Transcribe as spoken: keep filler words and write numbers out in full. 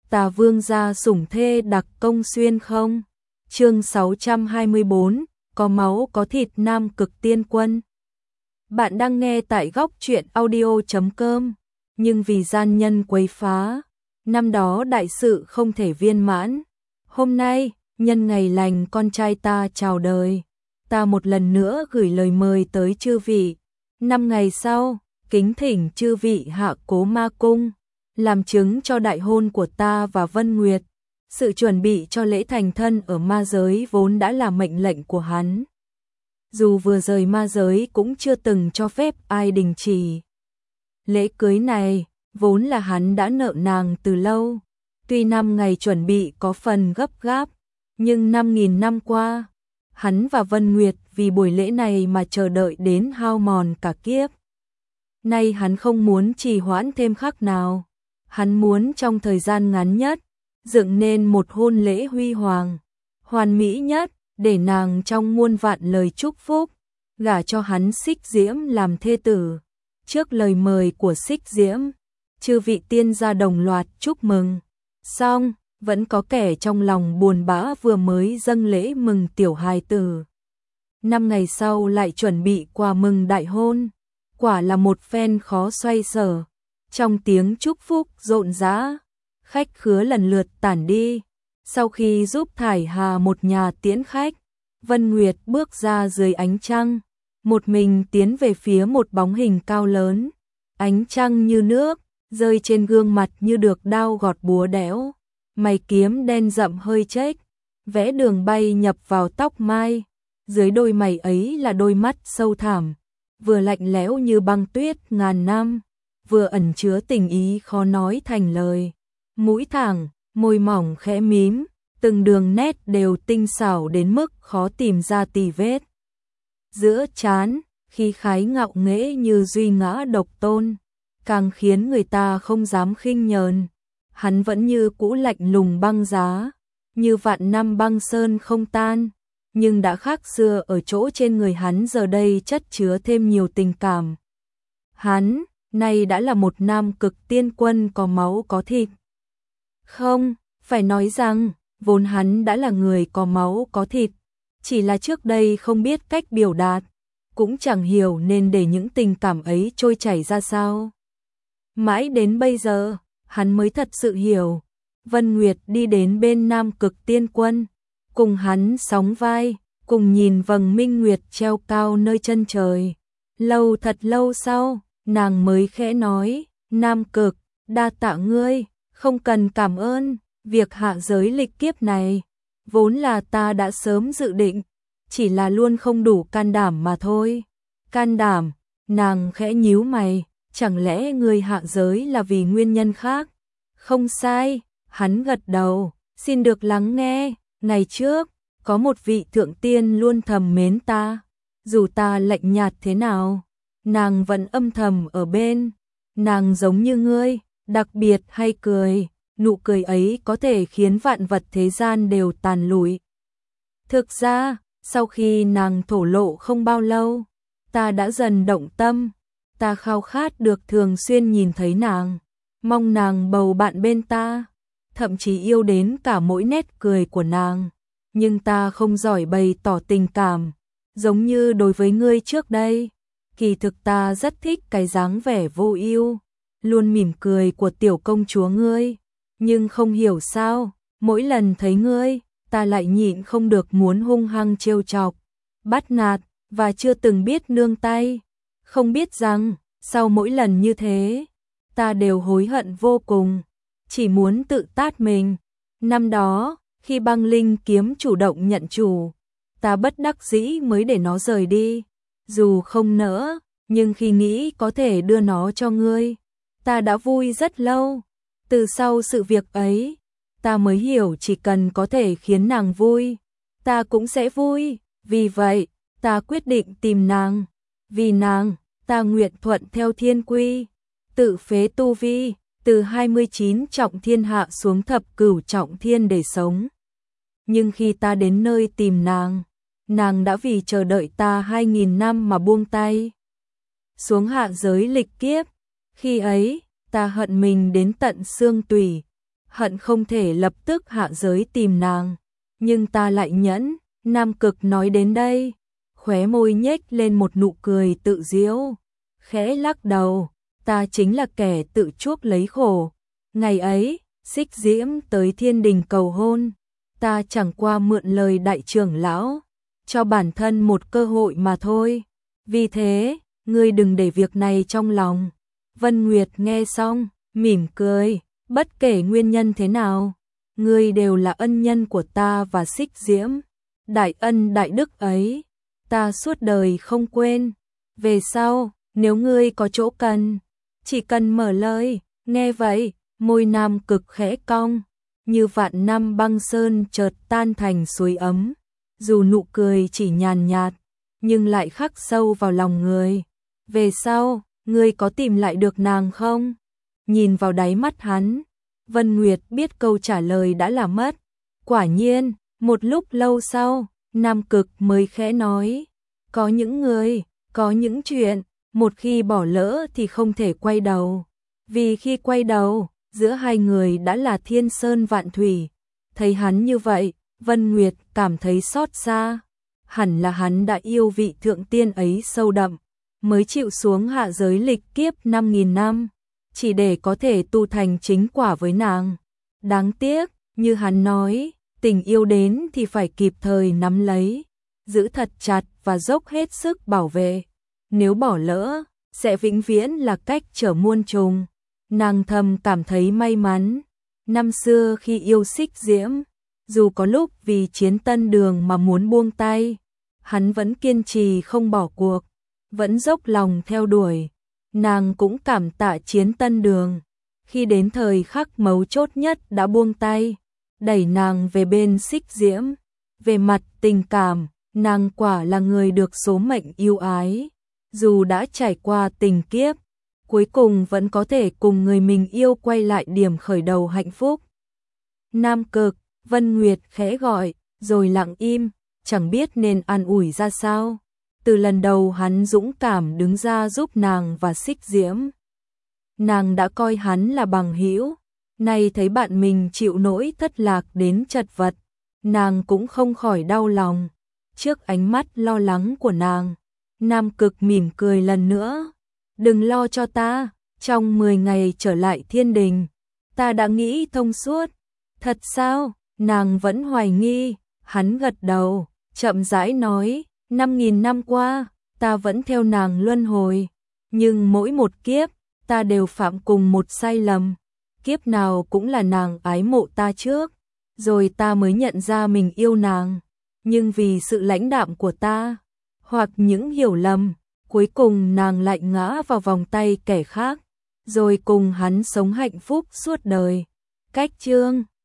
ta vương gia sủng thê đặc công xuyên không? Chương sáu trăm hai mươi bốn, có máu có thịt Nam Cực Tiên Quân. Bạn đang nghe tại góc truyện audio chấm com, nhưng vì gian nhân quấy phá, năm đó đại sự không thể viên mãn. Hôm nay, nhân ngày lành con trai ta chào đời, ta một lần nữa gửi lời mời tới chư vị. Năm ngày sau, kính thỉnh chư vị hạ Cố Ma Cung, làm chứng cho đại hôn của ta và Vân Nguyệt. Sự chuẩn bị cho lễ thành thân ở ma giới vốn đã là mệnh lệnh của hắn. Dù vừa rời ma giới cũng chưa từng cho phép ai đình chỉ. Lễ cưới này, vốn là hắn đã nợ nàng từ lâu. Tuy năm ngày chuẩn bị có phần gấp gáp, nhưng năm nghìn năm qua, hắn và Vân Nguyệt vì buổi lễ này mà chờ đợi đến hao mòn cả kiếp. Nay hắn không muốn trì hoãn thêm khắc nào. Hắn muốn trong thời gian ngắn nhất, dựng nên một hôn lễ huy hoàng, hoàn mỹ nhất, để nàng trong muôn vạn lời chúc phúc, gả cho hắn Xích Diễm làm thê tử. Trước lời mời của Xích Diễm, chư vị tiên gia đồng loạt chúc mừng. Xong, vẫn có kẻ trong lòng buồn bã vừa mới dâng lễ mừng tiểu hài tử. Năm ngày sau lại chuẩn bị quà mừng đại hôn, quả là một phen khó xoay sở. Trong tiếng chúc phúc rộn rã, khách khứa lần lượt tản đi. Sau khi giúp Thải Hà một nhà tiễn khách, Vân Nguyệt bước ra dưới ánh trăng, một mình tiến về phía một bóng hình cao lớn. Ánh trăng như nước, rơi trên gương mặt như được đao gọt búa đẽo, mày kiếm đen rậm hơi chếch, vẽ đường bay nhập vào tóc mai. Dưới đôi mày ấy là đôi mắt sâu thẳm, vừa lạnh lẽo như băng tuyết ngàn năm, vừa ẩn chứa tình ý khó nói thành lời. Mũi thẳng, môi mỏng khẽ mím, từng đường nét đều tinh xảo đến mức khó tìm ra tì vết. Giữa trán, khí khái ngạo nghễ như duy ngã độc tôn, càng khiến người ta không dám khinh nhờn. Hắn vẫn như cũ lạnh lùng băng giá, như vạn năm băng sơn không tan, nhưng đã khác xưa ở chỗ trên người hắn giờ đây chất chứa thêm nhiều tình cảm. Hắn nay đã là một nam cực tiên quân có máu có thịt. Không, phải nói rằng, vốn hắn đã là người có máu có thịt, chỉ là trước đây không biết cách biểu đạt, cũng chẳng hiểu nên để những tình cảm ấy trôi chảy ra sao. Mãi đến bây giờ, hắn mới thật sự hiểu. Vân Nguyệt đi đến bên nam cực tiên quân, cùng hắn sóng vai, cùng nhìn vầng minh nguyệt treo cao nơi chân trời. Lâu thật lâu sau, nàng mới khẽ nói, Nam Cực, đa tạ ngươi, không cần cảm ơn, việc hạ giới lịch kiếp này, vốn là ta đã sớm dự định, chỉ là luôn không đủ can đảm mà thôi. Can đảm, nàng khẽ nhíu mày, chẳng lẽ ngươi hạ giới là vì nguyên nhân khác? Không sai, hắn gật đầu, xin được lắng nghe. Ngày trước, có một vị thượng tiên luôn thầm mến ta, dù ta lạnh nhạt thế nào, nàng vẫn âm thầm ở bên. Nàng giống như ngươi, đặc biệt hay cười, nụ cười ấy có thể khiến vạn vật thế gian đều tàn lụi. Thực ra, sau khi nàng thổ lộ không bao lâu, ta đã dần động tâm, ta khao khát được thường xuyên nhìn thấy nàng, mong nàng bầu bạn bên ta, thậm chí yêu đến cả mỗi nét cười của nàng. Nhưng ta không giỏi bày tỏ tình cảm, giống như đối với ngươi trước đây. Kỳ thực ta rất thích cái dáng vẻ vô ưu, luôn mỉm cười của tiểu công chúa ngươi, nhưng không hiểu sao, mỗi lần thấy ngươi, ta lại nhịn không được muốn hung hăng trêu chọc, bắt nạt, và chưa từng biết nương tay. Không biết rằng, sau mỗi lần như thế, ta đều hối hận vô cùng, chỉ muốn tự tát mình. Năm đó, khi băng linh kiếm chủ động nhận chủ, ta bất đắc dĩ mới để nó rời đi. Dù không nỡ, nhưng khi nghĩ có thể đưa nó cho ngươi, ta đã vui rất lâu. Từ sau sự việc ấy, ta mới hiểu chỉ cần có thể khiến nàng vui, ta cũng sẽ vui. Vì vậy, ta quyết định tìm nàng. Vì nàng, ta nguyện thuận theo thiên quy, tự phế tu vi, từ hai mươi chín trọng thiên hạ xuống thập cửu trọng thiên để sống. Nhưng khi ta đến nơi tìm nàng, nàng đã vì chờ đợi ta hai nghìn năm mà buông tay, xuống hạ giới lịch kiếp. Khi ấy, ta hận mình đến tận xương tủy, hận không thể lập tức hạ giới tìm nàng, nhưng ta lại nhẫn. Nam Cực nói đến đây, khóe môi nhếch lên một nụ cười tự giễu, khẽ lắc đầu, ta chính là kẻ tự chuốc lấy khổ. Ngày ấy, Xích Diễm tới thiên đình cầu hôn, ta chẳng qua mượn lời đại trưởng lão, cho bản thân một cơ hội mà thôi. Vì thế, ngươi đừng để việc này trong lòng. Vân Nguyệt nghe xong, mỉm cười, bất kể nguyên nhân thế nào, ngươi đều là ân nhân của ta và Xích Diễm. Đại ân đại đức ấy, ta suốt đời không quên. Về sau, nếu ngươi có chỗ cần, chỉ cần mở lời. Nghe vậy, môi Nam Cực khẽ cong, như vạn năm băng sơn chợt tan thành suối ấm. Dù nụ cười chỉ nhàn nhạt, nhưng lại khắc sâu vào lòng người. Về sau, ngươi có tìm lại được nàng không? Nhìn vào đáy mắt hắn, Vân Nguyệt biết câu trả lời đã là mất. Quả nhiên, một lúc lâu sau, Nam Cực mới khẽ nói, có những người, có những chuyện, một khi bỏ lỡ thì không thể quay đầu. Vì khi quay đầu, giữa hai người đã là thiên sơn vạn thủy. Thấy hắn như vậy, Vân Nguyệt cảm thấy xót xa. Hẳn là hắn đã yêu vị thượng tiên ấy sâu đậm, mới chịu xuống hạ giới lịch kiếp năm nghìn năm, chỉ để có thể tu thành chính quả với nàng. Đáng tiếc, như hắn nói, tình yêu đến thì phải kịp thời nắm lấy, giữ thật chặt và dốc hết sức bảo vệ. Nếu bỏ lỡ, sẽ vĩnh viễn là cách trở muôn trùng. Nàng thầm cảm thấy may mắn. Năm xưa khi yêu Xích Diễm, dù có lúc vì Chiến Tân Đường mà muốn buông tay, hắn vẫn kiên trì không bỏ cuộc, vẫn dốc lòng theo đuổi. Nàng cũng cảm tạ Chiến Tân Đường, khi đến thời khắc mấu chốt nhất đã buông tay, đẩy nàng về bên Xích Diễm. Về mặt tình cảm, nàng quả là người được số mệnh yêu ái, dù đã trải qua tình kiếp, cuối cùng vẫn có thể cùng người mình yêu quay lại điểm khởi đầu hạnh phúc. Nam Cực, Vân Nguyệt khẽ gọi, rồi lặng im, chẳng biết nên an ủi ra sao. Từ lần đầu hắn dũng cảm đứng ra giúp nàng và Xích Diễm, nàng đã coi hắn là bằng hữu. Nay thấy bạn mình chịu nỗi thất lạc đến chật vật, nàng cũng không khỏi đau lòng. Trước ánh mắt lo lắng của nàng, Nam Cực mỉm cười lần nữa. Đừng lo cho ta, trong mười ngày trở lại thiên đình, ta đã nghĩ thông suốt. Thật sao? Nàng vẫn hoài nghi. Hắn gật đầu, chậm rãi nói, năm nghìn năm qua, ta vẫn theo nàng luân hồi, nhưng mỗi một kiếp, ta đều phạm cùng một sai lầm. Kiếp nào cũng là nàng ái mộ ta trước, rồi ta mới nhận ra mình yêu nàng. Nhưng vì sự lãnh đạm của ta, hoặc những hiểu lầm, cuối cùng nàng lại ngã vào vòng tay kẻ khác, rồi cùng hắn sống hạnh phúc suốt đời. Cách chương